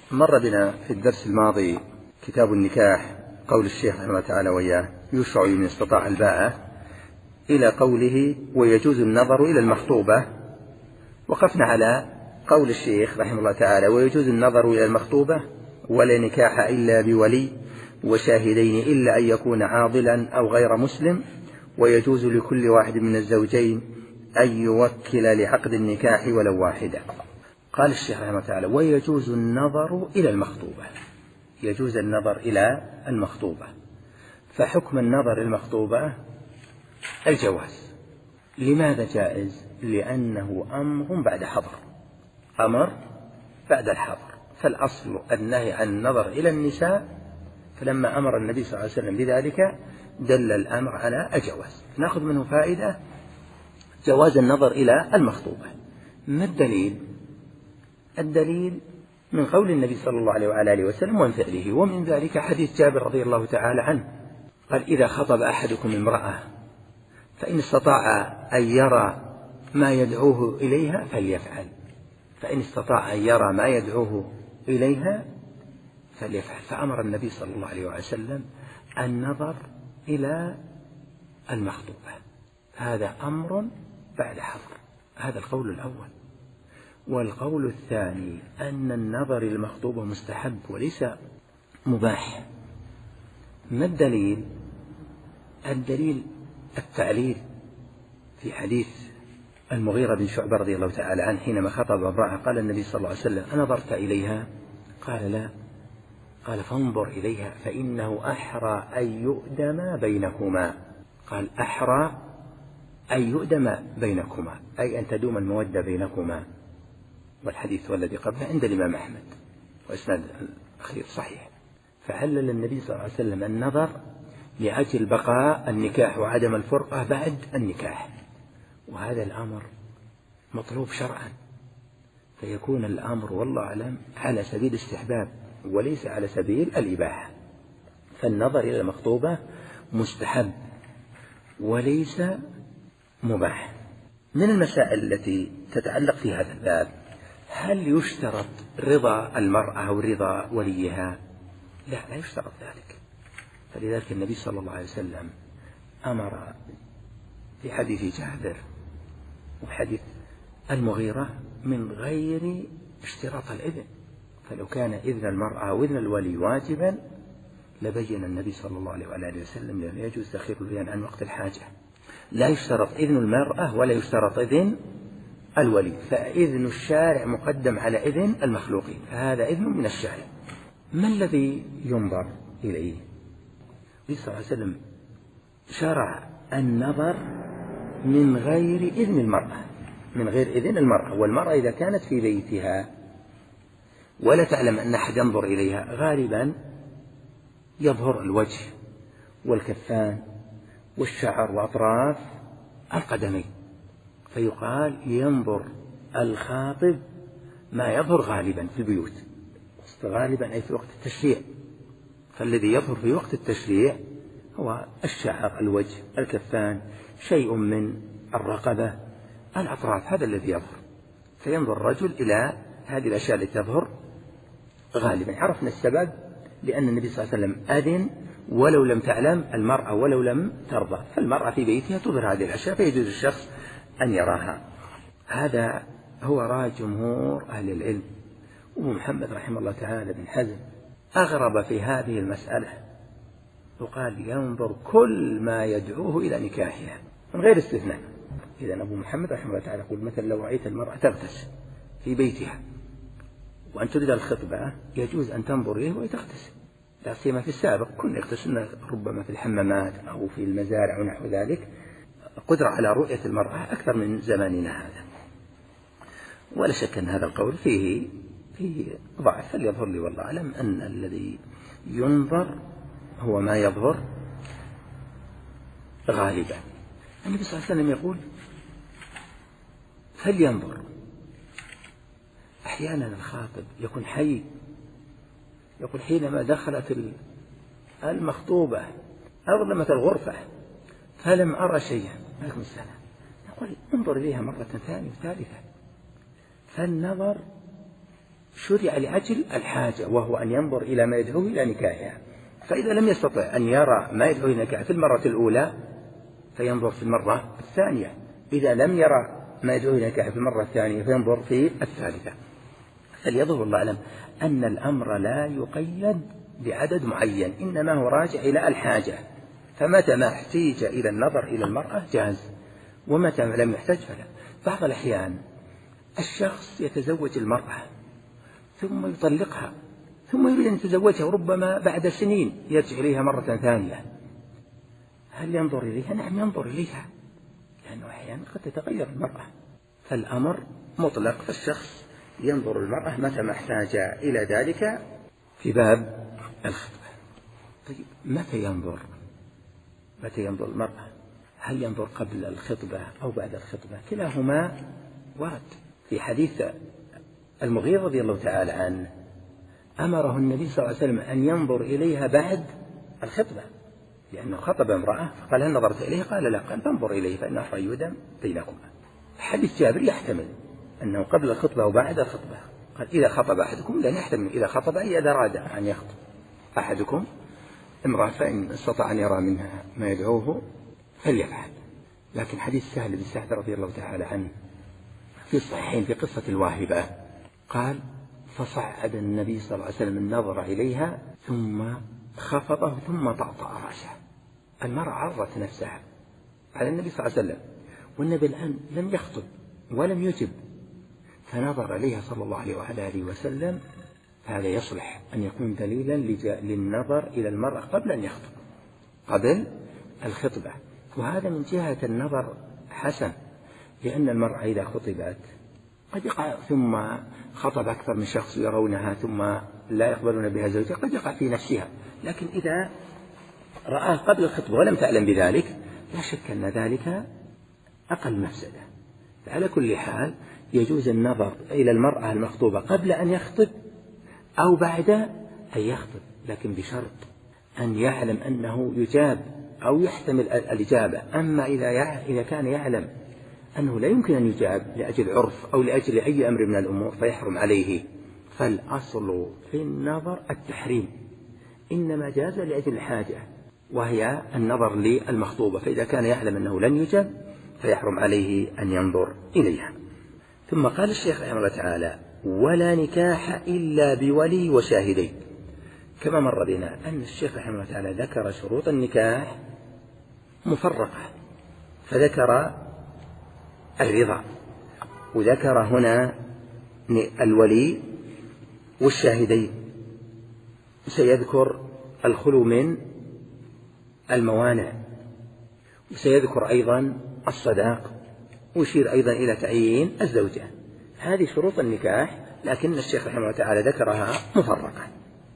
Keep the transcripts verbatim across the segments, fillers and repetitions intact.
مر بنا في الدرس الماضي كتاب النكاح، قول الشيخ رحمه الله تعالى وإياه: يشرع من استطاع الباءة، إلى قوله: ويجوز النظر إلى المخطوبة. وقفنا على قول الشيخ رحمه الله تعالى: ويجوز النظر إلى المخطوبة ولا نكاح إلا بولي وشاهدين إلا أن يكون عاضلا أو غير مسلم، ويجوز لكل واحد من الزوجين أن يوكل لعقد النكاح ولو واحدة. قال الشيخ رحمه الله تعالى: ويجوز النظر إلى المخطوبة، يجوز النظر إلى المخطوبة. فحكم النظر المخطوبة الجواز. لماذا جائز؟ لأنه أمر بعد حظر، أمر بعد الحظر، فالأصل النهي عن النظر إلى النساء، فلما أمر النبي صلى الله عليه وسلم بذلك دل الأمر على الجواز. نأخذ منه فائدة: جواز النظر إلى المخطوبة. ما الدليل؟ الدليل من قول النبي صلى الله عليه وعلى آله وسلم ومن فعله، ومن ذلك حديث جابر رضي الله تعالى عنه قال: إذا خطب أحدكم امرأة فإن استطاع أن يرى ما يدعوه إليها فليفعل، فإن استطاع أن يرى ما يدعوه إليها فليفعل. فأمر النبي صلى الله عليه وسلم النظر إلى المخطوبة، هذا أمر بعد حظر. هذا القول الأول. والقول الثاني أن النظر المخطوبة مستحب وليس مباح. ما الدليل؟ الدليل التعليل في حديث المغيرة بن شعبة رضي الله تعالى عنه حينما خطب امرأة قال النبي صلى الله عليه وسلم: أنظرت إليها؟ قال: لا. قال: فانظر إليها فإنه أحرى أن يؤدم بينكما. قال: أحرى أن يؤدم بينكما، أي أن تدوم المودة بينكما. والحديث والذي قبله عند الإمام أحمد وإسناد الأخير صحيح. فعلل النبي صلى الله عليه وسلم النظر لأجل بقاء النكاح وعدم الفرقة بعد النكاح، وهذا الأمر مطلوب شرعا، فيكون الأمر والله أعلم على سبيل الاستحباب وليس على سبيل الإباحة. فالنظر إلى المخطوبة مستحب وليس مباح. من المسائل التي تتعلق في هذا الباب: هل يشترط رضا المرأة أو رضا وليها؟ لا، لا يشترط ذلك. فلذلك النبي صلى الله عليه وسلم أمر في حديث جابر وحديث المغيرة من غير اشتراط الإذن، فلو كان إذن المرأة أو إذن الولي واجبا لبين النبي صلى الله عليه وآله وسلم لا يجوز تأخير البيان عن وقت الحاجة. لا يشترط إذن المرأة ولا يشترط إذن الولي، فإذن الشارع مقدم على إذن المخلوقين، فهذا إذن من الشارع. ما الذي ينظر إليه؟ النبي صلى الله عليه وسلم شرع النظر من غير إذن المرأة، من غير إذن المرأة. والمرأة إذا كانت في بيتها ولا تعلم أن أحد ينظر إليها غالبا يظهر الوجه والكفان والشعر وأطراف القدمين، فيقال ينظر الخاطب ما يظهر غالبا في البيوت، غالبا أي في وقت التشريع. فالذي يظهر في وقت التشريع هو الشعر، الوجه، الكفان، شيء من الرقبة، الأطراف، هذا الذي يظهر. فينظر الرجل إلى هذه الأشياء التي تظهر غالبا. عرفنا السبب: لأن النبي صلى الله عليه وسلم أذن ولو لم تعلم المرأة ولو لم ترضى، فالمرأة في بيتها تظهر هذه الأشياء فيجوز الشخص أن يراها. هذا هو رأي جمهور أهل العلم. ومحمد رحمه الله تعالى بن حزم أغرب في هذه المسألة، وقال ينظر كل ما يدعوه إلى نكاحها من غير استثناء. إذن أبو محمد رحمه الله تعالى يقول: مثلا لو رأيت المرأة تغتسل في بيتها وأن تريد الخطبة يجوز أن تنظر إليه وتغتسل، لا سيما في السابق كنا يغتسلن ربما في الحمامات أو في المزارع ونحو ذلك، قدرة على رؤية المرأة أكثر من زماننا هذا. ولا شك أن هذا القول فيه فيه ضعف، فليظهر لي والله أعلم أن الذي ينظر هو ما يظهر غالبا. النبي صلى الله عليه وسلم يقول: فلينظر. أحيانا الخاطب يكون حي، يقول حينما دخلت المخطوبة أظلمت الغرفة فلم أرى شيئا، عليكم السلام، يقول انظر إليها مرة ثانية وثالثة. فالنظر شرع لأجل الحاجة، وهو أن ينظر إلى ما يدعوه إلى نكاحها. فإذا لم يستطع أن يرى ما يدعوه إلى نكاحها في المرة الأولى فينظر في المرة الثانية، إذا لم يرى ما يدعوه إلى نكاحها في المرة الثانية فينظر في الثالثة. فليظهر الله أعلم أن الأمر لا يقيد بعدد معين، إنما هو راجع إلى الحاجة، فمتى ما احتيج إلى النظر إلى المرأة جاز، ومتى ما لم يحتج فلا. بعض الأحيان الشخص يتزوج المرأة ثم يطلقها ثم يريد أن يتزوجها، وربما بعد سنين يرجع إليها مرة ثانية، هل ينظر إليها؟ نعم ينظر إليها، لأنه أحيانا قد تتغير المرأة، فالأمر مطلق، فالشخص ينظر المرأة متى ما احتاج إلى ذلك في باب الخطبة. طيب متى ينظر؟ متى ينظر المرأة؟ هل ينظر قبل الخطبة أو بعد الخطبة؟ كلاهما ورد. في حديث المغيرة رضي الله تعالى عنه أمره النبي صلى الله عليه وسلم أن ينظر إليها بعد الخطبة، لأنه خطب امرأة فقال هل نظرت إليه؟ قال لا، قال فانظر إليه فإنه حيودا بينكما. حديث جابر يحتمل أنه قبل الخطبة وبعد الخطبة، قال إذا خطب أحدكم، لأن يحتمل إذا خطب أي إذا أراد أن يخطب أحدكم امرأة فإن استطاع أن يرى منها ما يدعوه فليفعل. لكن حديث سهل بن سعد رضي الله تعالى عنه في الصحيحين في قصة الواهبة قال فصعد النبي صلى الله عليه وسلم النظر إليها ثم خفضه ثم طأطأ رأسه. المرأة عرضت نفسها على النبي صلى الله عليه وسلم، والنبي الآن لم يخطب ولم يجب، فنظر إليها صلى الله عليه وعلى آله وسلم. هذا يصلح أن يكون دليلا للنظر إلى المرأة قبل أن يخطب، قبل الخطبة، وهذا من جهة النظر حسن، لأن المرأة إذا خطبت قد يقع ثم خطب أكثر من شخص يرونها ثم لا يقبلون بها زوجها، قد يقع في نفسها، لكن إذا رآه قبل الخطبة ولم تعلم بذلك لا شك أن ذلك أقل مفسدة. على كل حال يجوز النظر إلى المرأة المخطوبة قبل أن يخطب أو بعد أن يخطب، لكن بشرط أن يعلم أنه يجاب أو يحتمل الإجابة. أما إذا إذا كان يعلم أنه لا يمكن أن يجاب لأجل عرف أو لأجل أي أمر من الأمور فيحرم عليه. فالأصل في النظر التحريم، إنما جاز لأجل الحاجة وهي النظر للمخطوبة، فإذا كان يعلم أنه لن يجاب فيحرم عليه أن ينظر إليها. ثم قال الشيخ رحمه الله تعالى ولا نكاح إلا بولي وشاهدين. كما مر بنا أن الشيخ رحمه الله تعالى ذكر شروط النكاح مفرقة، فذكر الرضا، وذكر هنا الولي والشاهدين، سيذكر الخلو من الموانع، وسيذكر أيضا الصداق، ويشير أيضا إلى تعيين الزوجة. هذه شروط النكاح، لكن الشيخ رحمه الله تعالى ذكرها مفرقة.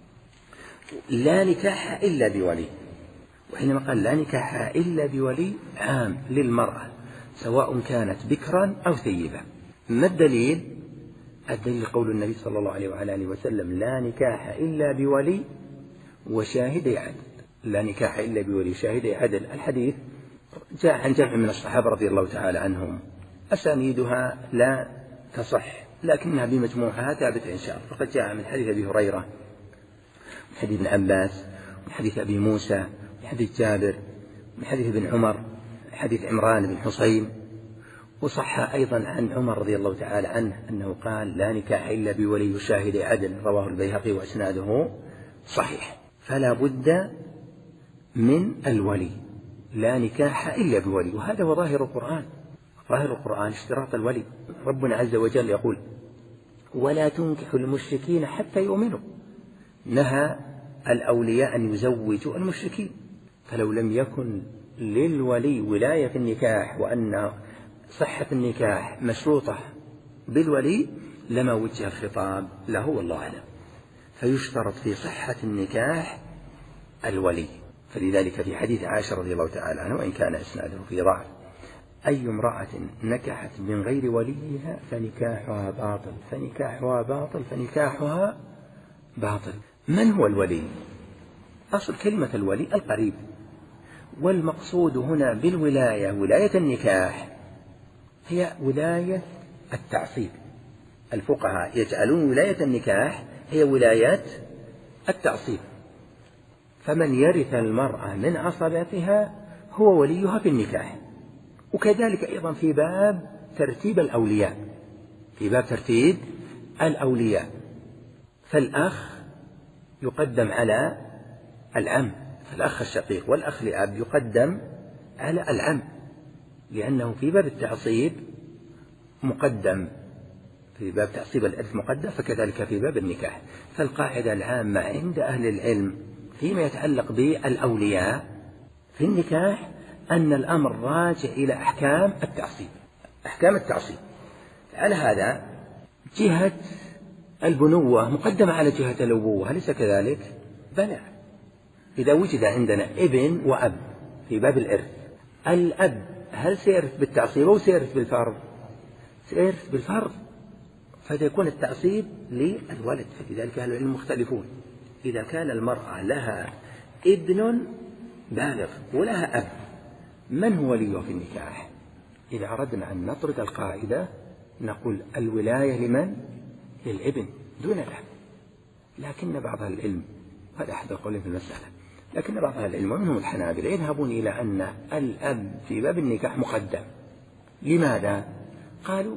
لا نكاح إلا بولي، وحينما قال لا نكاح إلا بولي عام للمرأة سواء كانت بكرا أو ثيبا. ما الدليل؟ الدليل قول النبي صلى الله عليه وعلى آله وسلم لا نكاح إلا بولي وشاهدي عدل. لا نكاح إلا بولي شاهدي عدل. الحديث جاء عن جمع من الصحابة رضي الله تعالى عنهم، أسانيدها لا تصح لكنها بمجموعها ثابتة إن شاء الله. فقد جاء من حديث أبي هريرة، من حديث ابن عباس، من حديث أبي موسى، من حديث جابر، من حديث ابن عمر، حديث عمران بن حصين. وصح أيضا عن عمر رضي الله تعالى عنه أنه قال لا نكاح إلا بولي وشاهد عدل، رواه البيهقي وإسناده صحيح. فلا بد من الولي، لا نكاح إلا بولي، وهذا هو ظاهر القرآن. ظاهر القرآن اشتراط الولي. ربنا عز وجل يقول ولا تنكحوا المشركين حتى يؤمنوا، نهى الأولياء أن يزوجوا المشركين. فلو لم يكن للولي ولاية النكاح وأن صحة النكاح مشروطة بالولي لما وجه الخطاب له والله أعلم. فيشترط في صحة النكاح الولي. فلذلك في حديث عائشة رضي الله تعالى عنها وإن كان إسناده في ضعف أي امرأة نكحت من غير وليها فنكاحها باطل فنكاحها باطل فنكاحها باطل. من هو الولي؟ أصل كلمة الولي القريب، والمقصود هنا بالولاية ولاية النكاح هي ولاية التعصيب، الفقهاء يجعلون ولاية النكاح هي ولاية التعصيب، فمن يرث المرأة من عصبتها هو وليها في النكاح. وكذلك أيضا في باب ترتيب الأولياء، في باب ترتيب الأولياء فالأخ يقدم على العم، فالأخ الشقيق والأخ لأب يقدم على العم، لأنه في باب التعصيب مقدم، في باب تعصيب الإرث مقدم، فكذلك في باب النكاح. فالقاعدة العامة عند أهل العلم فيما يتعلق بالأولياء في النكاح أن الأمر راجع إلى أحكام التعصيب، أحكام التعصيب. على هذا جهة البنوة مقدمة على جهة الأبوة، أليس كذلك؟ بلى. إذا وجد عندنا ابن وأب في باب الإرث، الأب هل سيرث بالتعصيب أو سيرث بالفرض؟ سيرث بالفرض، فيكون التعصيب للولد. فلذلك أهل العلم مختلفون. إذا كان المرأة لها ابن بالغ ولها أب، من هو وليه في النكاح؟ إذا أردنا أن نطرد القاعدة نقول الولاية لمن؟ للابن دون الأب. لكن بعض أهل العلم، هذا أحد القولين في المسألة، لكن بعض أهل العلم ومنهم الحنابلة يذهبون إلى أن الأب في باب النكاح مقدم. لماذا؟ قالوا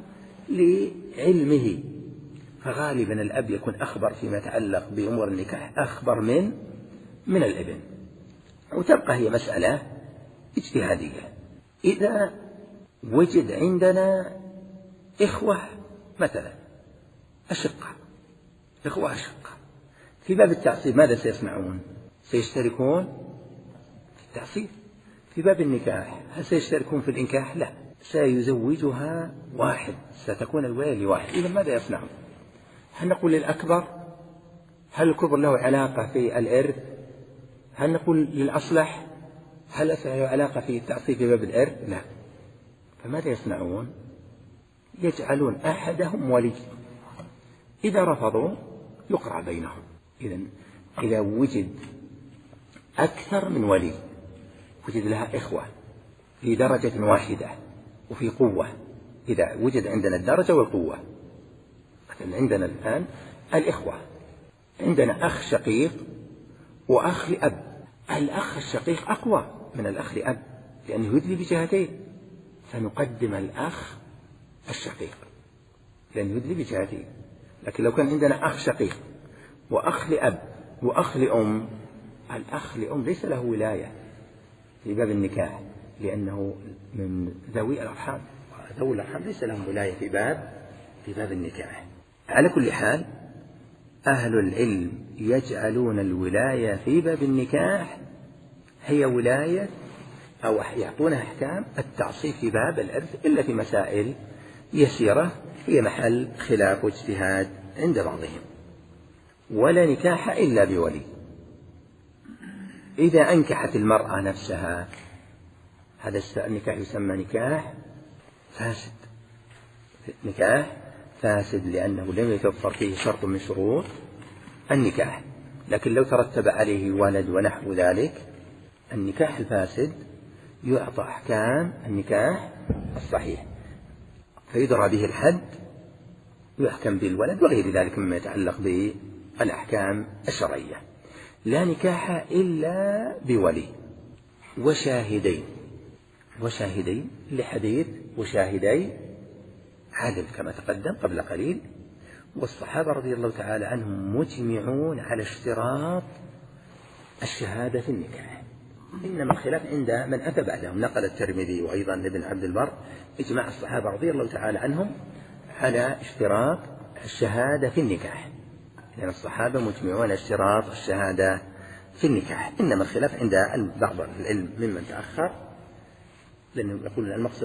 لعلمه، فغالبا الأب يكون أخبر فيما يتعلق بأمور النكاح أخبر من من الابن. وتبقى هي مسألة اجتهادية. إذا وجد عندنا إخوة مثلا أشقة، إخوة أشقة في باب التعصيب ماذا سيصنعون؟ سيشتركون في التعصيب. في باب النكاح هل سيشتركون في الإنكاح؟ لا، سيزوجها واحد، ستكون الولاية لواحد. إذا ماذا يصنعون؟ هل نقول للأكبر؟ هل الكبر له علاقة في الإرث؟ هل نقول للأصلح؟ هل له علاقة في التعصيب في باب الإرث؟ لا. فماذا يصنعون؟ يجعلون أحدهم ولي، إذا رفضوا يقرع بينهم. إذا إذا وجد أكثر من ولي، وجد لها إخوة في درجة واحدة وفي قوة، إذا وجد عندنا الدرجة والقوة، مثلا عندنا الآن الإخوة، عندنا أخ شقيق وأخ لأب، الأخ الشقيق أقوى من الأخ لأب لأنه يدلي بجهتين، فنقدم الأخ الشقيق لأنه يدلي بجهتين. لكن لو كان عندنا أخ شقيق وأخ لأب وأخ لأم، الأخ لأم ليس له ولاية في باب النكاح لأنه من ذوي الأرحام، وذوي الأرحام ليس لهم ولاية في باب في باب النكاح. على كل حال أهل العلم يجعلون الولاية في باب النكاح هي ولاية أو يعطونها أحكام التعصيب في باب الإرث، إلا في مسائل يسيرة هي محل خلاف واجتهاد عند بعضهم. ولا نكاح إلا بولي. إذا أنكحت المرأة نفسها هذا النكاح يسمى نكاح فاسد، نكاح فاسد لأنه لم يتوفر فيه شرط من شروط النكاح. لكن لو ترتب عليه ولد ونحو ذلك، النكاح الفاسد يعطى أحكام النكاح الصحيح، فيدرى به الحد ويحكم به الولد وغير ذلك مما يتعلق بالأحكام الشرعية. لا نكاح إلا بولي وشاهدين، وشاهدين لحديث وشاهدي عدل كما تقدم قبل قليل. والصحابة رضي الله تعالى عنهم مجمعون على اشتراط الشهادة في النكاح، إنما الخلاف عند من أتى بعدهم. نقل الترمذي وأيضا ابن عبد البر إجماع الصحابة رضي الله تعالى عنهم على اشتراط الشهادة في النكاح، لأن الصحابة مجمعون على اشتراط الشهادة في النكاح. إنما الخلاف عند بعض العلم ممن تأخر، لأنه يقول المقصد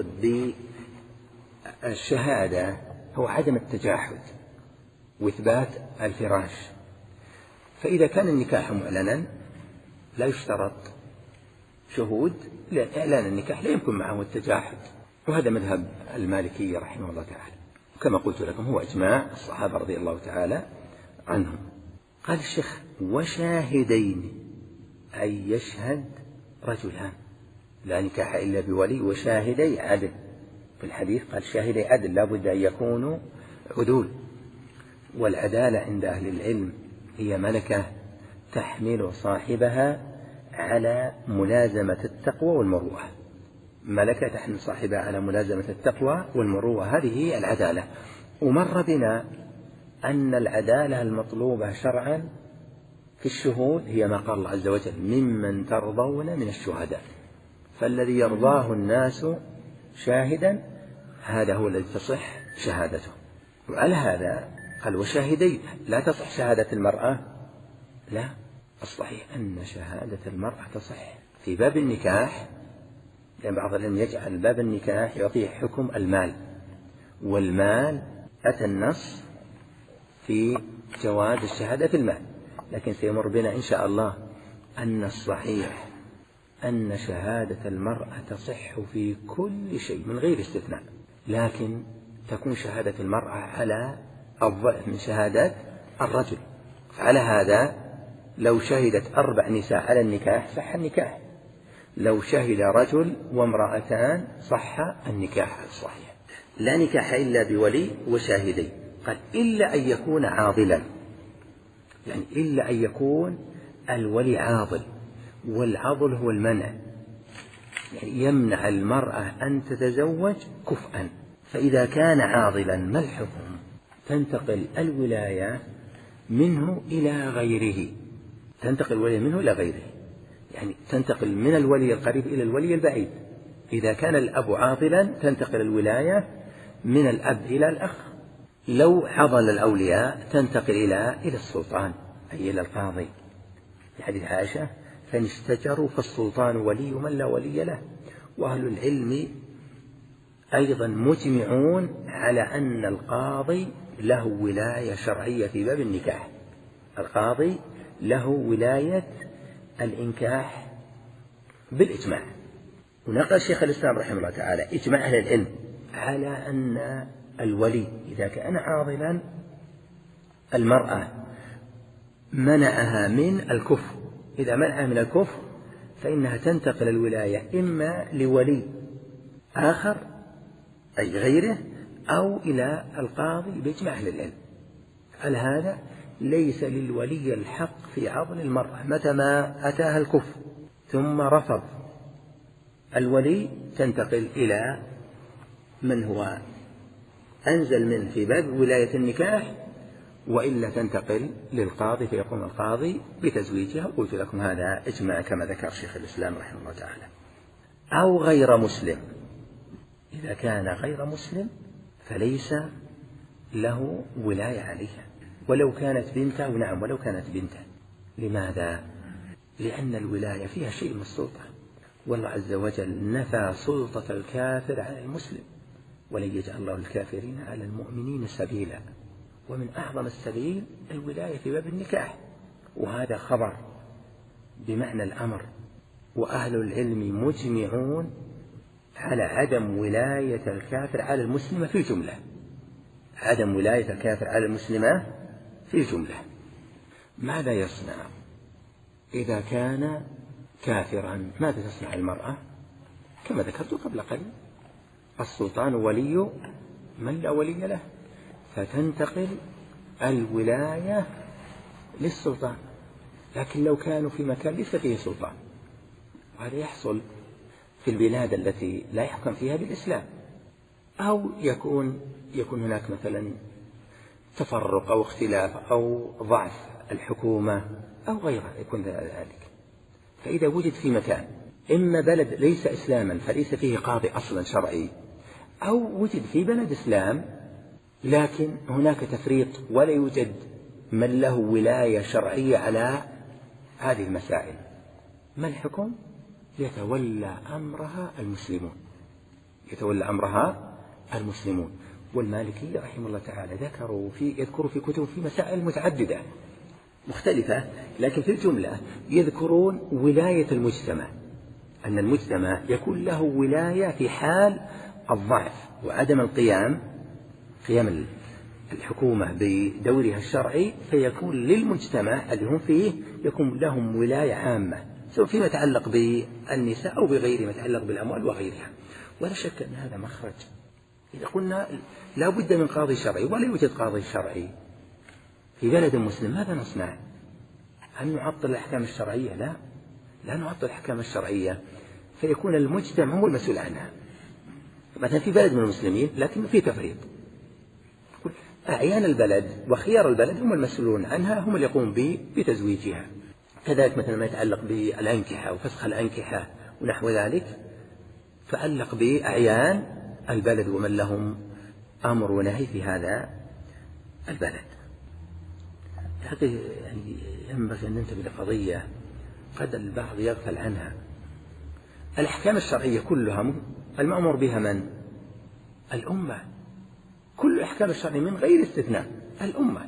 بالشهادة هو عدم التجاحد وإثبات الفراش. فإذا كان النكاح معلنا لا يشترط شهود، لأن إعلان النكاح لا يمكن معه التجاحد، وهذا مذهب المالكية رحمه الله تعالى. وكما قلت لكم هو إجماع الصحابة رضي الله تعالى عنهم. قال الشيخ وشاهدين، أي يشهد رجلان، لا نكاح إلا بولي وشاهدي عدل. في الحديث قال شاهدي عدل لا بد أن يكونوا عدول، والعدالة عند أهل العلم هي ملكة تحمل صاحبها على ملازمة التقوى والمروءة، ملكة تحمل صاحبها على ملازمة التقوى والمروءة، هذه هي العدالة. ومر بنا أن العدالة المطلوبة شرعا في الشهود هي ما قال الله عز وجل ممن ترضون من الشهداء، فالذي يرضاه الناس شاهدا هذا هو الذي تصح شهادته. وعلى هذا قال وشاهدين، لا تصح شهادة المرأة، لا، الصحيح أن شهادة المرأة تصح في باب النكاح، لأن بعض العلم يجعل باب النكاح يعطيه حكم المال، والمال أتى النص في جواز الشهادة في المال، لكن سيمر بنا إن شاء الله أن الصحيح أن شهادة المرأة تصح في كل شيء من غير استثناء، لكن تكون شهادة المرأة على الضعف من شهادة الرجل. فعلى هذا لو شهدت أربع نساء على النكاح صح النكاح، لو شهد رجل وامرأتان صح النكاح الصحيح. لا نكاح إلا بولي وشاهدين، قال إلا أن يكون عاضلا، يعني إلا أن يكون الولي عاضل، والعضل هو المنع، يعني يمنع المرأة أن تتزوج كفءا. فإذا كان عاضلا ما الحكم؟ تنتقل الولاية منه إلى غيره، تنتقل الولاية منه إلى غيره، يعني تنتقل من الولي القريب إلى الولي البعيد. إذا كان الأب عاضلا تنتقل الولاية من الأب إلى الأخ، لو عضل الأولياء تنتقل إلى إلى السلطان أي إلى القاضي، في حديث عائشة فإن اشتجروا فالسلطان ولي من لا ولي له. وأهل العلم أيضا مجمعون على أن القاضي له ولاية شرعية في باب النكاح، القاضي له ولاية الإنكاح بالإجماع. ونقل شيخ الإسلام رحمه الله تعالى إجماع أهل العلم على أن الولي إذا كان عاضلا المرأة منعها من الكفر، إذا منعها من الكفر فإنها تنتقل الولاية إما لولي آخر أي غيره أو إلى القاضي بإجماع أهل العلم. على هذا ليس للولي الحق في عضل المرأة، متى ما أتاها الكفر ثم رفض الولي تنتقل إلى من هو أنزل منه في باب ولاية النكاح، وإلا تنتقل للقاضي فيقوم القاضي بتزويجها. قلت لكم هذا إجماع كما ذكر شيخ الإسلام رحمه الله تعالى. أو غير مسلم، إذا كان غير مسلم فليس له ولاية عليها ولو كانت بنته، نعم ولو كانت بنته. لماذا؟ لأن الولاية فيها شيء من السلطة، والله عز وجل نفى سلطة الكافر على المسلم، ولن يجعل الله الكافرين على المؤمنين سبيلا. ومن أعظم السبيل الولاية في باب النكاح، وهذا خبر بمعنى الأمر. وأهل العلم مجمعون على عدم ولاية الكافر على المسلمة في الجملة، عدم ولاية الكافر على المسلمة في الجملة. ماذا يصنع إذا كان كافرا؟ ماذا تصنع المرأة؟ كما ذكرت قبل قليل، السلطان ولي من لا ولي له، فتنتقل الولاية للسلطان. لكن لو كانوا في مكان ليس فيه سلطان، وهذا يحصل في البلاد التي لا يحكم فيها بالإسلام، أو يكون يكون هناك مثلا تفرق أو اختلاف أو ضعف الحكومة أو غيرها يكون ذلك، فإذا وجد في مكان إما بلد ليس إسلاما فليس فيه قاضي أصلا شرعي، أو وجد في بلد إسلام لكن هناك تفريط ولا يوجد من له ولاية شرعية على هذه المسائل، ما الحكم؟ يتولى أمرها المسلمون، يتولى أمرها المسلمون. والمالكي رحمه الله تعالى ذكروا في يذكروا في كتب في مسائل متعددة مختلفة، لكن في الجملة يذكرون ولاية المجتمع، أن المجتمع يكون له ولاية في حال الضعف وعدم القيام قيام الحكومة بدورها الشرعي، فيكون للمجتمع الذي هم فيه يكون لهم ولاية عامة، سواء فيما يتعلق بالنساء أو بغيره ما يتعلق بالأموال وغيرها. ولا شك أن هذا مخرج. إذا قلنا لا بد من قاضي شرعي ولا يوجد قاضي شرعي، في بلد مسلم ماذا نصنع؟ هل نعطل الأحكام الشرعية؟ لا، لا نعطل الأحكام الشرعية، فيكون المجتمع هو المسؤول عنها. مثلا في بلد من المسلمين لكن في تفريط، أعيان البلد وخيار البلد هم المسؤولون عنها، هم اللي يقومون بتزويجها. كذلك مثلا ما يتعلق بالأنكحة وفسخ الأنكحة ونحو ذلك، فعلق بأعيان البلد ومن لهم أمر ونهي في هذا البلد. هذه يعني ينبغي أن ننتبه لقضية قد البعض يغفل عنها. الأحكام الشرعية كلها المأمور بها من؟ الأمة. كل الأحكام الشرعية من غير استثناء الأمة.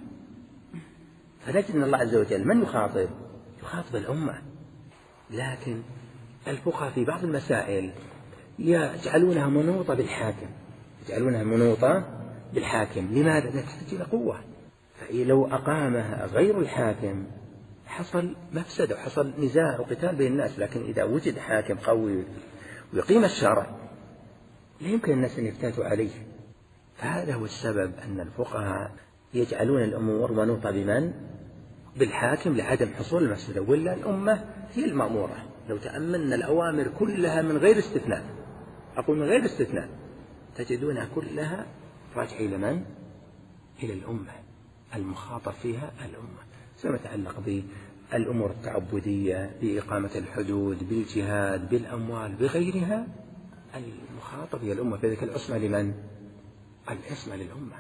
فنجد أن الله عز وجل من يخاطب؟ يخاطب الأمة. لكن الفقهاء في بعض المسائل يجعلونها منوطة بالحاكم، يجعلونها منوطة بالحاكم. لماذا؟ تحتاج إلى قوة، فلو أقامها غير الحاكم حصل مفسدة وحصل نزاع وقتال بين الناس. لكن إذا وجد حاكم قوي ويقيم الشرع لا يمكن الناس أن يفتاتوا عليه. فهذا هو السبب أن الفقهاء يجعلون الأمور منوطة بمن؟ بالحاكم، لعدم حصول المفسدة. ولا الأمة هي المأمورة. لو تأملنا الأوامر كلها من غير استثناء، أقول من غير استثناء، تجدونها كلها راجعة إلى من؟ إلى الأمة، المخاطب فيها الأمة، سواء يتعلق بالأمور التعبدية، بإقامة الحدود، بالجهاد، بالأموال، بغيرها. المخاطب هي الأمة. فذلك العصمة لمن؟ العصمة للأمة.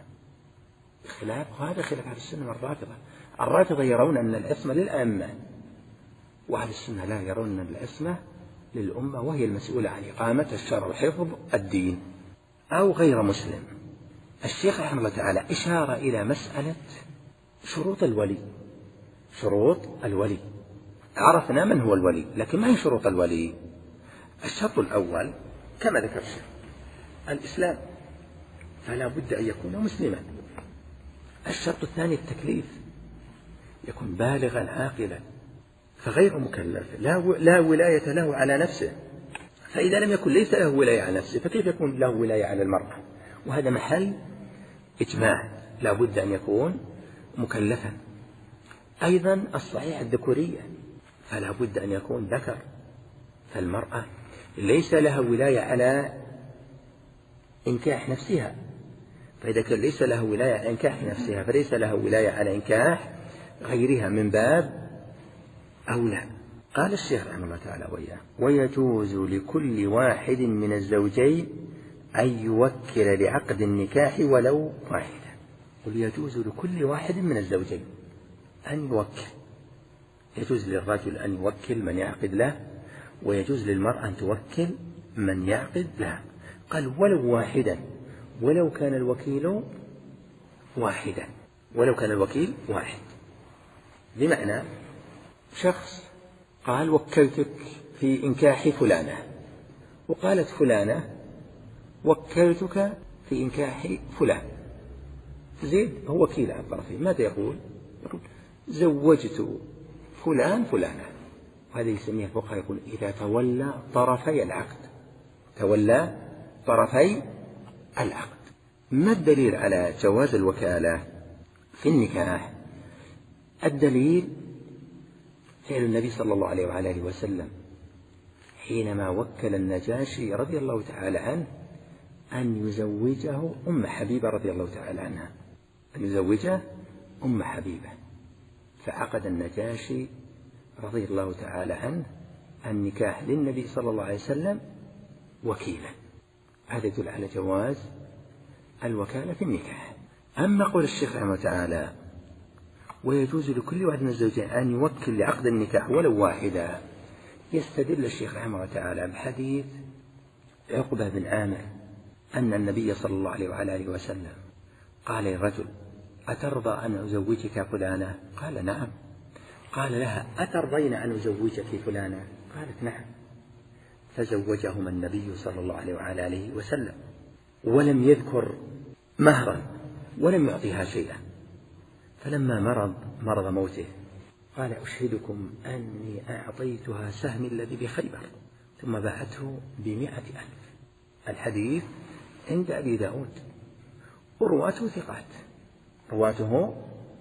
خلاف وهذا خلاف أهل السنة والرافضة. الرافضة يرون أن العصمة للأئمة، وأهل السنة لا، يرون أن العصمة للأمة، وهي المسؤولة عن إقامة الشرع وحفظ الدين. أو غير مسلم. الشيخ رحمه الله تعالى إشار إلى مسألة شروط الولي. شروط الولي عرفنا من هو الولي، لكن ما هي شروط الولي؟ الشرط الأول كما ذكر الشيخ الإسلام، فلا بد أن يكون مسلما. الشرط الثاني التكليف، يكون بالغا عاقلا، فغير مكلف، لا, و... لا ولاية له على نفسه. فإذا لم يكن ليس له ولاية على نفسه فكيف يكون له ولاية على المرأة؟ وهذا محل إجماع، لا بد أن يكون مكلفا. أيضا الصحيح الذكورية، فلا بد أن يكون ذكر. فالمرأة ليس لها ولاية على إنكاح نفسها، فإذا كان ليس لها ولاية على إنكاح نفسها فليس لها ولاية على إنكاح غيرها من باب أولى. قال الشيخ رحمه الله تعالى وإياه: ويجوز لكل واحد من الزوجين أن يوكل لعقد النكاح ولو واحدا. قل يجوز لكل واحد من الزوجين أن يوكل. يجوز للرجل أن يوكل من يعقد له، ويجوز للمرأة أن توكل من يعقد لها. قال ولو واحدا، ولو كان الوكيل واحدا، ولو كان الوكيل واحد. بمعنى شخص قال وكلتك في إنكاح فلانة، وقالت فلانة وكلتك في إنكاح فلان. زيد هو وكيل على الطرفين، ماذا يقول؟ يقول زوجت فلان فلانة. وهذا يسميه الفقهاء يقول إذا تولى طرفي العقد، تولى طرفي العقد. ما الدليل على جواز الوكالة في النكاح؟ الدليل فعل النبي صلى الله عليه وعلى آله وسلم حينما وكل النجاشي رضي الله تعالى عنه أن يزوجه أم حبيبة رضي الله تعالى عنها، أن يزوجه أم حبيبة، فعقد النجاشي رضي الله تعالى عنه النكاح للنبي صلى الله عليه وسلم وكيلا. هذا يدل على جواز الوكالة في النكاح. أما قول الشيخ رحمه تعالى ويجوز لكل واحد من الزوجين أن يوكل لعقد النكاح ولو واحدا، يستدل الشيخ رحمه تعالى بحديث عقبة بن عامر أن النبي صلى الله عليه وعلى آله وسلم قال للرجل أترضى أن أزوجك فلانة؟ قال نعم. قال لها أترضين أن أزوجك فلانة؟ قالت نعم. فزوجهما النبي صلى الله عليه وعلى آله وسلم، ولم يذكر مهرا ولم يعطيها شيئا. فلما مرض مرض موته قال أشهدكم أني أعطيتها سهم الذي بخيبر، ثم باعته بمئة ألف. الحديث عند أبي داود، ورواته ثقات، رواته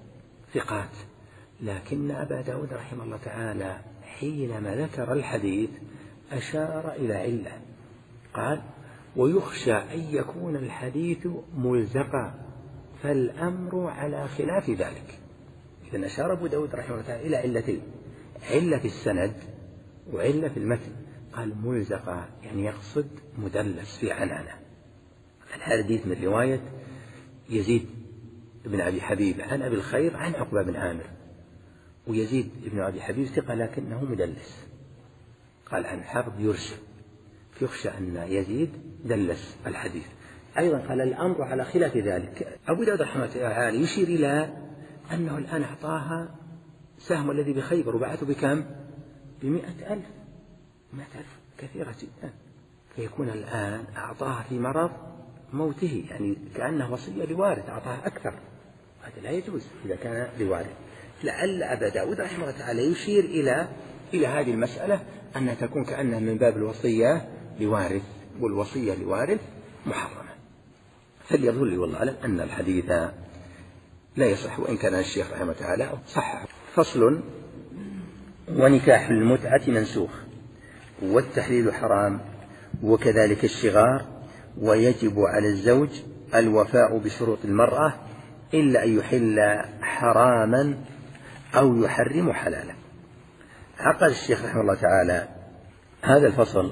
ثقات، لكن أبا داود رحمه الله تعالى حينما ذكر الحديث أشار إلى علة، قال ويخشى أن يكون الحديث ملزقا فالأمر على خلاف ذلك. إذن أشار أبو داود رحمه الله تعالى إلى علتين، علة في السند وعلة في المتن. قال ملزقا يعني يقصد مدلس في عنعنة. الحديث من رواية يزيد بن أبي حبيب عن أبي الخير عن عقبة بن عامر، ويزيد بن أبي حبيب ثقة لكنه مدلس، قال عن حرب يرسل، فيخشى أن يزيد دلس الحديث. أيضا قال الأمر على خلاف ذلك. أبو داود رحمه الله تعالى يشير إلى أنه الآن أعطاها سهم الذي بخيبر وبعثه بكم؟ بمئة ألف. مئة ألف كثيرة جدا، فيكون الآن أعطاها في مرض موته، يعني كأنه وصية لوارث، أعطاها أكثر، هذا لا يجوز إذا كان لوارث. لعل أبا داود رحمه الله تعالى يشير إلى إلى هذه المسألة أنها تكون كأنها من باب الوصية لوارث، والوصية لوارث محرمة. فليظهر لي والله أعلم أن الحديث لا يصح، وإن كان الشيخ رحمه الله تعالى صححه. فصل: ونكاح المتعة منسوخ والتحليل حرام وكذلك الشغار، ويجب على الزوج الوفاء بشروط المرأة إلا أن يحل حراما أو يحرم حلالا. عقد الشيخ رحمه الله تعالى هذا الفصل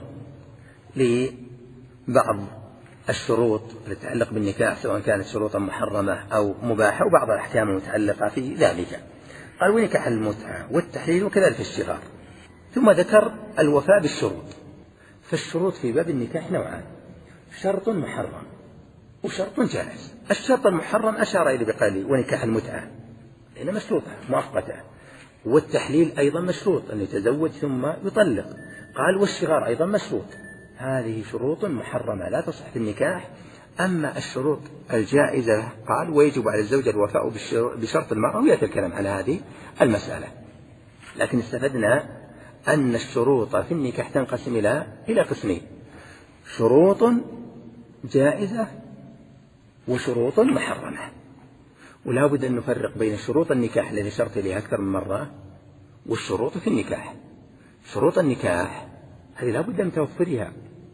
لبعض الشروط التي تتعلق بالنكاح، سواء كانت شروطا محرمة أو مباحة، وبعض الأحكام المتعلقة في ذلك. قال ونكاح المتعة والتحليل وكذلك الشغار، ثم ذكر الوفاء بالشروط. فالشروط في باب النكاح نوعان: شرط محرم وشرط جائز. الشرط المحرم أشار إليه بقوله ونكاح المتعة، لأنه مشروطة مؤقتة، والتحليل أيضا مشروط أن يتزوج ثم يطلق. قال والشغار أيضا مشروط. هذه شروط محرمة لا تصح في النكاح. أما الشروط الجائزة قال ويجب على الزوج الوفاء بشرط المرأة، ويأتي الكلام على هذه المسألة. لكن استفدنا أن الشروط في النكاح تنقسم إلى إلى قسمين: شروط جائزة وشروط محرمة. ولا بد أن نفرق بين شروط النكاح التي شرط لها أكثر من مرة والشروط في النكاح. شروط النكاح هذه لا بد من توفرها،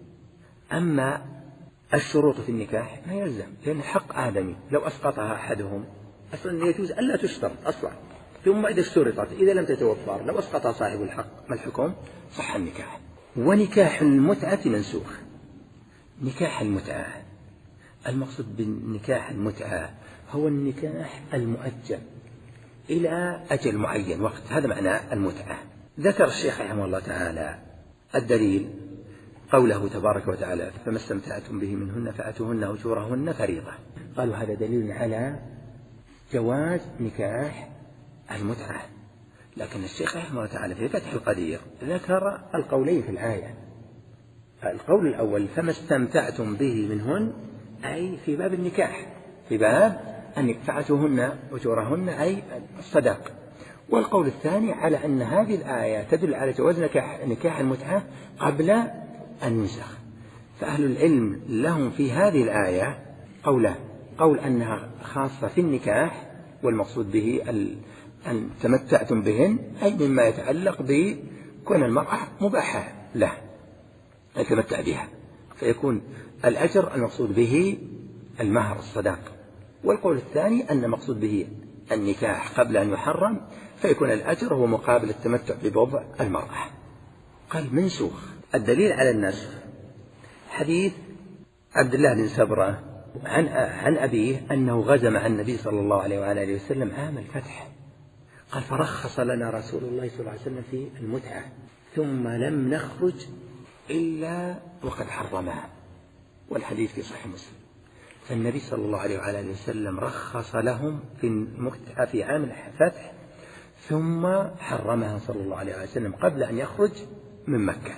أما الشروط في النكاح ما يلزم، لأن حق آدمي لو أسقطها أحدهم أصلا يجوز ألا تشترط أصلا، ثم إذا اشترطت إذا لم تتوفر لو أسقطها صاحب الحق ما الحكم؟ صح النكاح. ونكاح المتعة منسوخ. نكاح المتعة المقصود بالنكاح المتعة هو النكاح المؤجل إلى أجل معين وقت، هذا معنى المتعة. ذكر الشيخ رحمه الله تعالى الدليل قوله تبارك وتعالى فما استمتعتم به منهن فأتوهن أجورهن فريضة. قالوا هذا دليل على جواز نكاح المتعة. لكن الشيخ رحمه الله تعالى في فتح القدير ذكر القولين في الآية. القول الأول فما استمتعتم به منهن أي في باب النكاح، في باب أن فأتوهن أجورهن أي الصداق. والقول الثاني على أن هذه الآية تدل على جواز نكاح, نكاح المتعة قبل أن ينسخ. فأهل العلم لهم في هذه الآية قولان: قول أنها خاصة في النكاح والمقصود به أن تمتعتم بهن أي مما يتعلق بكون المرأة مباحة له يتمتع بها، فيكون الأجر المقصود به المهر الصداق. والقول الثاني أن المقصود به النكاح قبل أن يحرم، فيكون الأجر هو مقابل التمتع ببضع المرأة. قال منسوخ. الدليل على النسخ حديث عبد الله بن سبرة عن عن أبيه أنه غزا مع النبي صلى الله عليه وآله وسلم عام الفتح. قال فرخص لنا رسول الله صلى الله عليه وسلم في المتعة ثم لم نخرج إلا وقد حرمها، والحديث في صحيح مسلم. فالنبي صلى الله عليه وآله وسلم رخص لهم في المتعة في عام الفتح ثم حرمها صلى الله عليه وسلم قبل أن يخرج من مكة.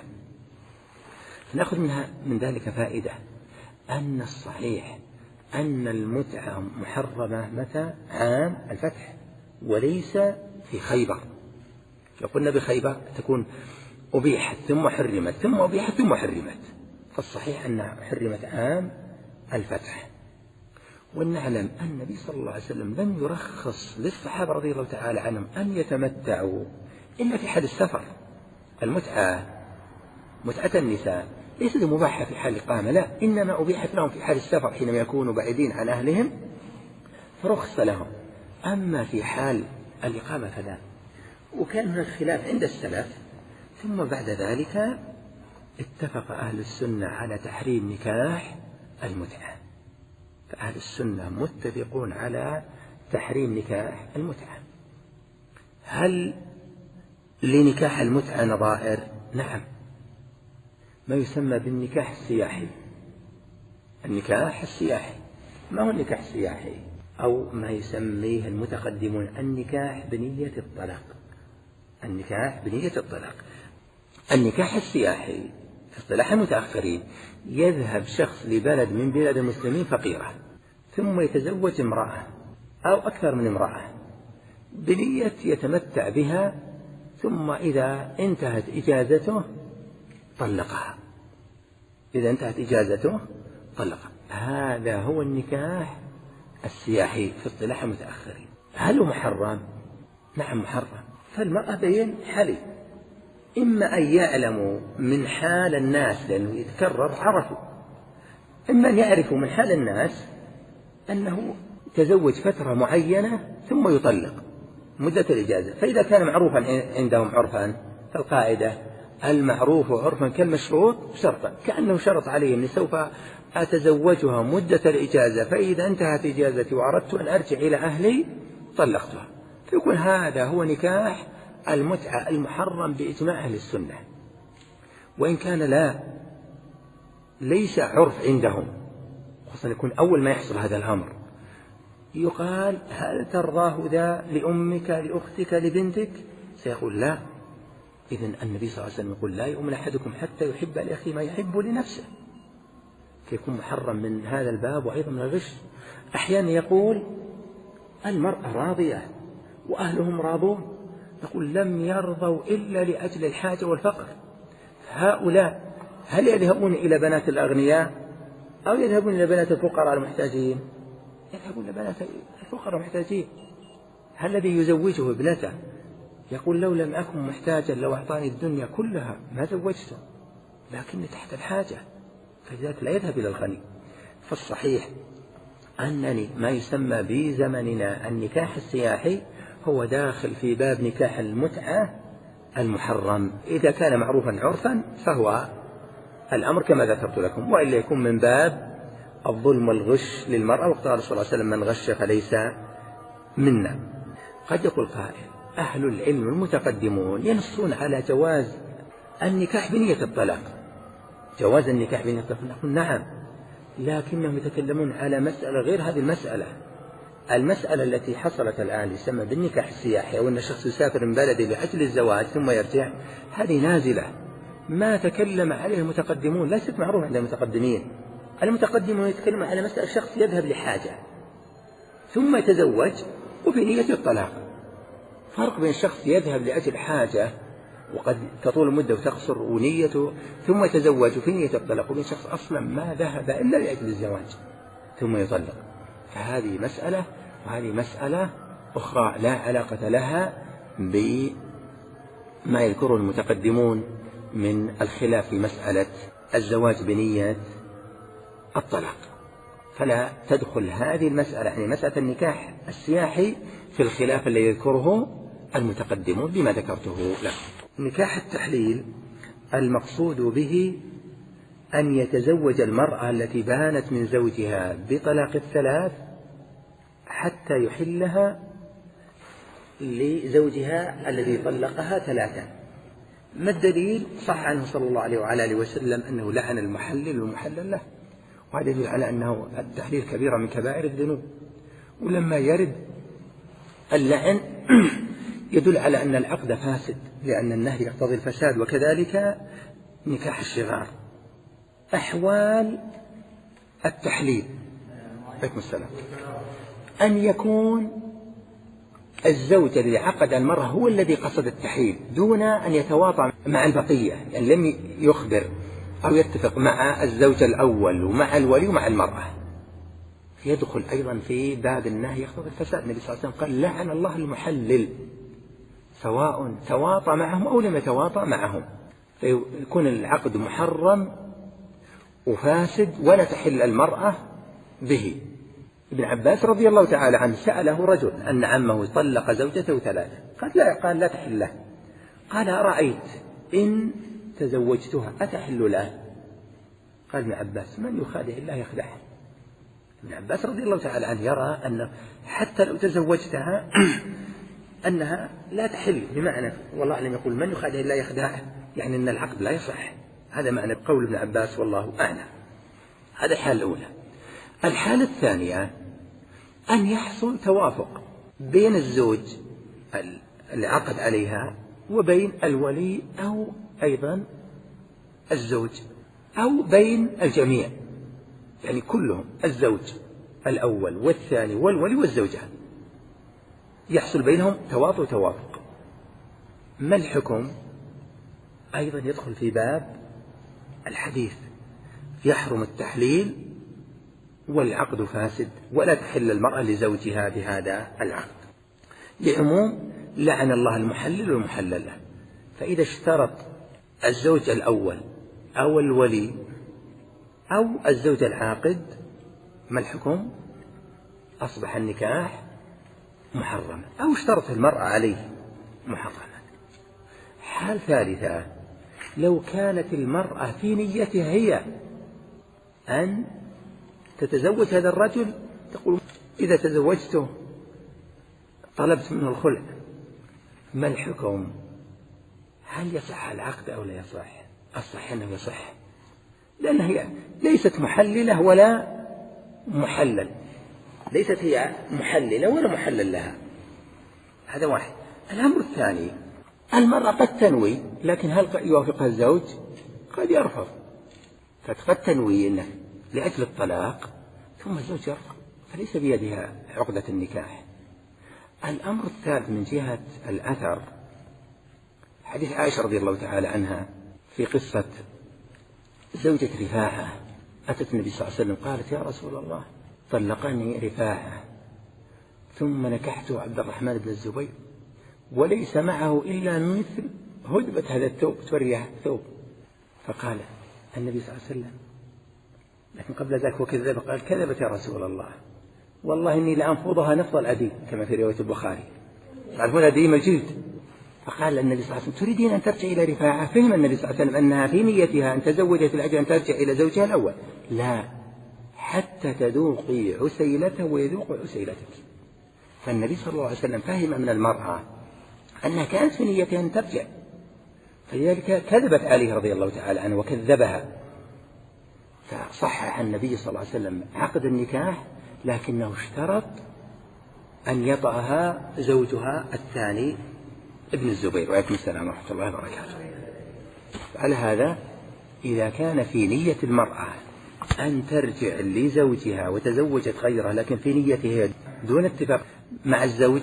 نأخذ منها من ذلك فائدة أن الصحيح أن المتعة محرمة متى؟ عام الفتح، وليس في خيبر. لو قلنا بخيبر تكون أبيحت ثم حرمت ثم أبيحت ثم حرمت، فالصحيح أنها حرمت عام الفتح. ونعلم أن النبي صلى الله عليه وسلم لم يرخص للصحابة رضي الله تعالى عنهم أن يتمتعوا إلا في حال السفر. المتعة متعة النساء ليست مباحة في حال الإقامة، لا، إنما أبيحت لهم في حال السفر حينما يكونوا بعيدين عن أهلهم فرخص لهم، أما في حال الإقامة فلا. وكان هناك خلاف عند السلف، ثم بعد ذلك اتفق أهل السنة على تحريم نكاح المتعة، فأهل السنة متفقون على تحريم نكاح المتعة. هل لنكاح المتعة نظائر؟ نعم، ما يسمى بالنكاح السياحي. النكاح السياحي ما هو النكاح السياحي؟ أو ما يسميه المتقدمون النكاح بنية الطلاق. النكاح بنية الطلاق. النكاح السياحي في اصطلاح المتأخرين يذهب شخص لبلد من بلاد المسلمين فقيرة ثم يتزوج امرأة أو أكثر من امرأة بنية يتمتع بها، ثم إذا انتهت إجازته طلقها. إذا انتهت إجازته طلقها. هذا هو النكاح السياحي في اصطلاح المتأخرين. هل هو محرم؟ نعم محرم. فالمرأة بين حالين، إما أن يعلموا من حال الناس لأنه يتكرر عرفوا، إما أن يعرفوا من حال الناس أنه تزوج فترة معينة ثم يطلق مدة الإجازة. فإذا كان معروفا عندهم عرفا، فالقاعدة المعروف عرفا كالمشروط شرطا، كأنه شرط عليهم أني سوف أتزوجها مدة الإجازة، فإذا انتهت إجازتي وأردت أن أرجع إلى أهلي طلقتها. فيكون هذا هو نكاح المتعة المحرم بإجماع أهل السنة، وإن كان لا ليس عرف عندهم، خصوصا يكون أول ما يحصل هذا الأمر يقال هل ترضاه ذا لأمك لأختك لبنتك؟ سيقول لا. إذن النبي صلى الله عليه وسلم يقول لا يؤمن أحدكم حتى يحب لأخيه ما يحب لنفسه، فيكون محرم من هذا الباب. وأيضا من الغش، أحيانا يقول المرأة راضية وأهلهم راضون، يقول لم يرضوا إلا لأجل الحاجة والفقر. هؤلاء هل يذهبون إلى بنات الأغنياء أو يذهبون إلى بنات الفقراء المحتاجين؟ يذهبون إلى بنات الفقراء المحتاجين. هل الذي يزوجه ابنته يقول لو لم أكن محتاجا لو أعطاني الدنيا كلها ما زوجته، لكني تحت الحاجة، فلذلك لا يذهب إلى الغني. فالصحيح أنني ما يسمى بزمننا النكاح السياحي هو داخل في باب نكاح المتعة المحرم. إذا كان معروفا عرفا فهو الأمر كما ذكرت لكم، وإلا يكون من باب الظلم والغش للمرأة، وقال صلى الله عليه وسلم من غش فليس منا. قد يقول قائل أهل العلم المتقدمون ينصون على جواز النكاح بنية الطلاق، جواز النكاح بنية الطلاق. نقول نعم، لكنهم يتكلمون على مسألة غير هذه المسألة. المسألة التي حصلت الآن يسمى بالنكاح السياحي، أو أن الشخص يسافر من بلده لأجل الزواج ثم يرجع، هذه نازلة ما تكلم عليه المتقدمون، ليست معروفة عند المتقدمين. المتقدمون يتكلمون على مسألة شخص يذهب لحاجة ثم يتزوج وفي نية الطلاق. فرق بين الشخص يذهب لأجل حاجة وقد تطول المدة وتقصر ونيته ثم يتزوج في نية الطلاق، وبين شخص أصلا ما ذهب إلا لأجل الزواج ثم يطلق. فهذه مسألة وهذه مسألة أخرى لا علاقة لها بما يذكره المتقدمون من الخلاف في مسألة الزواج بنية الطلاق. فلا تدخل هذه المسألة، يعني مسألة النكاح السياحي، في الخلاف الذي يذكره المتقدمون بما ذكرته له. نكاح التحليل المقصود به أن يتزوج المرأة التي بانت من زوجها بطلاق الثلاث حتى يحلها لزوجها الذي طلقها ثلاثا. ما الدليل؟ صح عنه صلى الله عليه وعلى آله وسلم أنه لعن المحلل والمحلل له، وهذا يدل على أنه التحليل كبيرة من كبائر الذنوب. ولما يرد اللعن يدل على أن العقد فاسد، لأن النهي يقتضي الفساد، وكذلك نكاح الشغار. أحوال التحليل عليكم السلام أن يكون الزوج الذي عقد المرأة هو الذي قصد التحليل دون أن يتواطأ مع البقية، يعني لم يخبر أو يتفق مع الزوج الأول ومع الولي ومع المرأة. يدخل أيضا في باب النهي يقتضي الفساد. النبي صلى الله عليه وسلم قال لعن الله المحلل سواء تواطأ معهم أو لم يتواطأ معهم، فيكون العقد محرم وفاسد ولا تحل المرأة به. ابن عباس رضي الله تعالى عنه سأله رجل أن عمه طلق زوجته ثلاثة، قال لا, قال لا تحل له. قال أرأيت إن تزوجتها أتحل له؟ قال ابن عباس من يخادع الله يخدعه. ابن عباس رضي الله تعالى عنه يرى أن حتى لو تزوجتها أنها لا تحل، بمعنى والله أعلم يقول من يخادع الله يخدعه، يعني أن العقد لا يصح. هذا معنى قول ابن عباس والله أعلم. هذا الحالة الأولى. الحالة الثانية أن يحصل توافق بين الزوج اللي عقد عليها وبين الولي أو أيضا الزوج أو بين الجميع، يعني كلهم الزوج الأول والثاني والولي والزوجة يحصل بينهم تواطؤ توافق. ما الحكم؟ أيضا يدخل في باب الحديث يحرم التحليل والعقد فاسد ولا تحل المرأة لزوجها بهذا العقد، لعموم لعن الله المحلل والمحلل له. فإذا اشترط الزوج الأول أو الولي أو الزوج العاقد ما الحكم؟ أصبح النكاح محرما، أو اشترط المرأة عليه محرما. حال ثالثة لو كانت المرأة في نيتها هي أن تتزوج هذا الرجل، تقول إذا تزوجته طلبت منه الخلع، ما الحكم؟ هل يصح العقد أو لا يصح؟ الصحيح أنه يصح، لأن هي ليست محللة ولا محلل، ليست هي محللة ولا محلل لها. هذا واحد. الأمر الثاني المرأة قد تنوي، لكن هل يوافقها الزوج؟ قد يرفض، فقد تنوي إنه لأجل الطلاق ثم الزوج يرفض، فليس بيدها عقدة النكاح. الأمر الثالث من جهة الأثر حديث عائشة رضي الله تعالى عنها في قصة زوجة رفاعة، أتت النبي صلى الله عليه وسلم قالت يا رسول الله طلقني رفاعة ثم نكحت عبد الرحمن بن الزبير وليس معه إلا مثل هدبة هذا الثوب، توريه ثوب. فقال النبي صلى الله عليه وسلم لكن قبل ذلك وكذب، قال كذبت يا رسول الله والله إني لأنفضها نفض الأديم، كما في رواية البخاري، تعرفون أديم الجلد. فقال النبي صلى الله عليه وسلم تريدين أن ترجع إلى رفاعة؟ فهم النبي صلى الله عليه وسلم أنها في نيتها أن تزوجت الأجل أن ترجع إلى زوجها الأول، لا حتى تذوقي عسيلته ويذوق عسيلتك. فالنبي صلى الله عليه وسلم فهم من المرأة أنها كانت في نيتها أن ترجع، فلذلك كذبت عليه رضي الله تعالى عنه وكذبها، فصحح النبي صلى الله عليه وسلم عقد النكاح، لكنه اشترط أن يطأها زوجها الثاني ابن الزبير. وعليكم السلام ورحمة الله وبركاته. على هذا إذا كان في نية المرأة أن ترجع لزوجها وتزوجت غيره لكن في نيتها دون اتفاق مع الزوج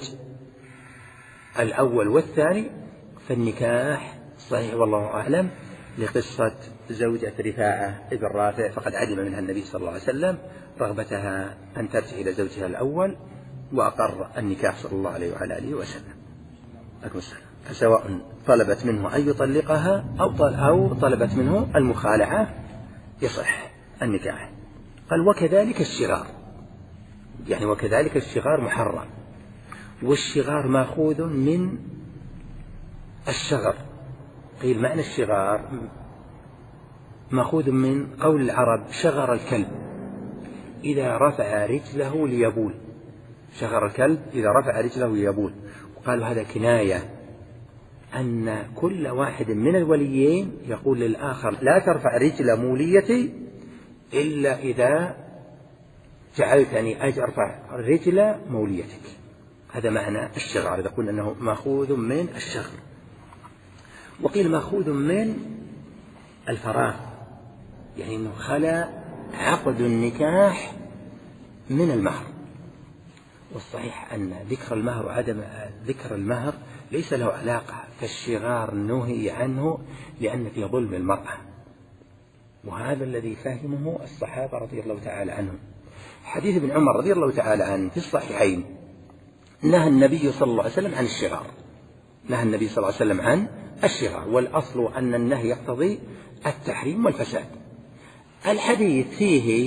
الأول والثاني فالنكاح صحيح والله أعلم. لقصة زوجة رفاعة ابن رافع فقد علم منها النبي صلى الله عليه وسلم رغبتها أن ترجع إلى زوجها الأول وأقر النكاح صلى الله عليه وعلى آله وسلم. فسواء طلبت منه أن يطلقها أو طلبت منه المخالعة يصح النكاح. قال وكذلك الشغار، يعني وكذلك الشغار محرم، والشغار ماخوذ من الشغر. قيل معنى الشغار ماخوذ من قول العرب شغر الكلب إذا رفع رجله ليبول، شغر الكلب إذا رفع رجله ليبول. وقالوا هذا كناية أن كل واحد من الوليين يقول للآخر لا ترفع رجل موليتي إلا إذا جعلتني أجي أرفع رجل موليتك. هذا معنى الشغار إذا قلنا أنه مأخوذ من الشغر. وقيل مأخوذ من الفراغ، يعني أنه خلا عقد النكاح من المهر. والصحيح أن ذكر المهر وعدم ذكر المهر ليس له علاقة، فالشغار نهي عنه لأن في ظلم المرأة، وهذا الذي فهمه الصحابة رضي الله تعالى عنهم. حديث ابن عمر رضي الله تعالى عنه في الصحيحين نهى النبي صلى الله عليه وسلم عن الشغار، نهى النبي صلى الله عليه وسلم عن الشغار، والأصل أن النهي يقتضي التحريم والفساد. الحديث فيه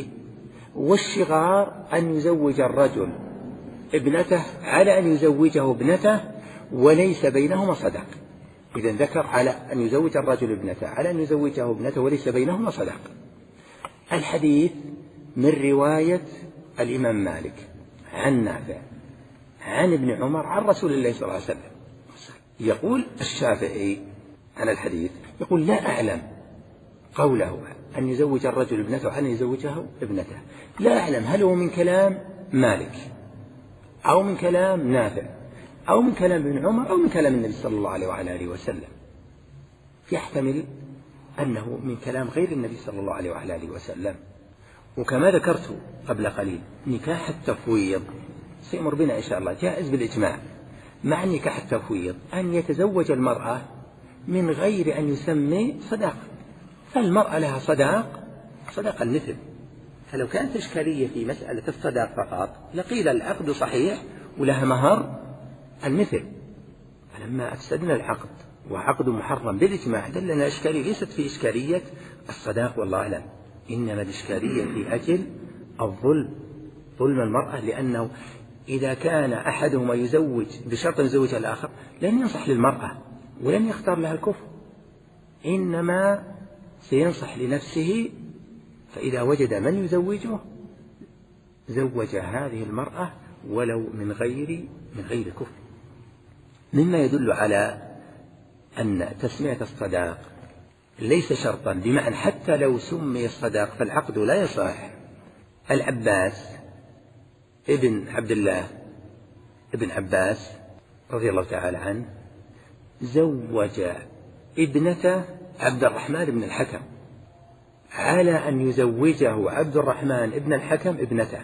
والشغار أن يزوج الرجل ابنته على أن يزوجه ابنته وليس بينهما صداق. إذا ذكر على أن يزوج الرجل ابنته على أن يزوجه ابنته وليس بينهما صداق. الحديث من رواية الإمام مالك عن نافع عن ابن عمر عن رسول الله صلى الله عليه وسلم. يقول الشافعي عن الحديث يقول لا أعلم قوله أن يزوج الرجل ابنته عن يزوجه ابنته، لا أعلم هل هو من كلام مالك أو من كلام نافع أو من كلام ابن عمر أو من كلام النبي صلى الله عليه وعلى آله وسلم. يحتمل أنه من كلام غير النبي صلى الله عليه وعلى آله وسلم. وكما ذكرت قبل قليل نكاح التفويض سيمر بنا إن شاء الله جائز بالإجماع، مع نكاح التفويض أن يتزوج المرأة من غير أن يسمي صداق، فالمرأة لها صداق صداق المثل. فلو كانت إشكالية في مسألة الصداق فقط لقيل العقد صحيح ولها مهر المثل. فلما أفسدنا العقد وعقد محرم بالإجماع دلنا إشكالية ليست في إشكالية الصداق والله أعلم، إنما الإشكالية في أجل الظلم، ظلم المرأة، لأنه إذا كان أحدهما يزوج بشرط يزوج الآخر لن ينصح للمرأة ولن يختار لها الكفر، إنما سينصح لنفسه، فإذا وجد من يزوجه زوج هذه المرأة ولو من غير من غير كفر. مما يدل على أن تسمية الصداق ليس شرطا، بمعنى حتى لو سمي الصداق فالعقد لا يصح. العباس ابن عبد الله ابن عباس رضي الله تعالى عنه زوج ابنته عبد الرحمن بن الحكم على أن يزوجه عبد الرحمن بن الحكم ابنته،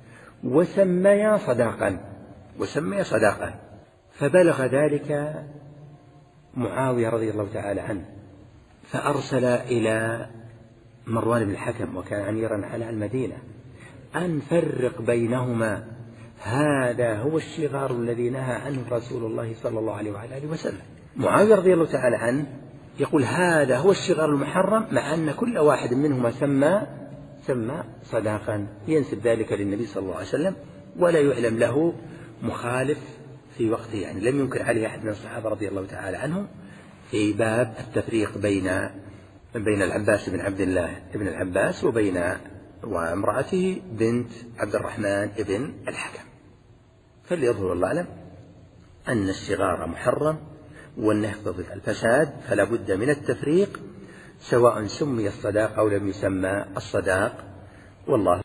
وسميا صداقا وسميا صداقا فبلغ ذلك معاوية رضي الله تعالى عنه، فأرسل إلى مروان بن الحكم وكان أميرا على المدينة أن فرق بينهما، هذا هو الشغار الذي نهى عنه رسول الله صلى الله عليه وعلى آله وسلم. معاوية رضي الله تعالى عنه يقول هذا هو الشغار المحرم، مع أن كل واحد منهما سمى سمى صداقا، ينسب ذلك للنبي صلى الله عليه وسلم ولا يعلم له مخالف في وقته، يعني لم ينكر عليه أحد من الصحابة رضي الله تعالى عنهم في باب التفريق بين بين العباس بن عبد الله بن العباس وبين وامرأته بنت عبد الرحمن بن الحكم. فليظهر الله أعلم أن الشغار محرم وأنه يقتضي الفساد، فلا بد من التفريق سواء سمي الصداق أو لم يسمى الصداق، والله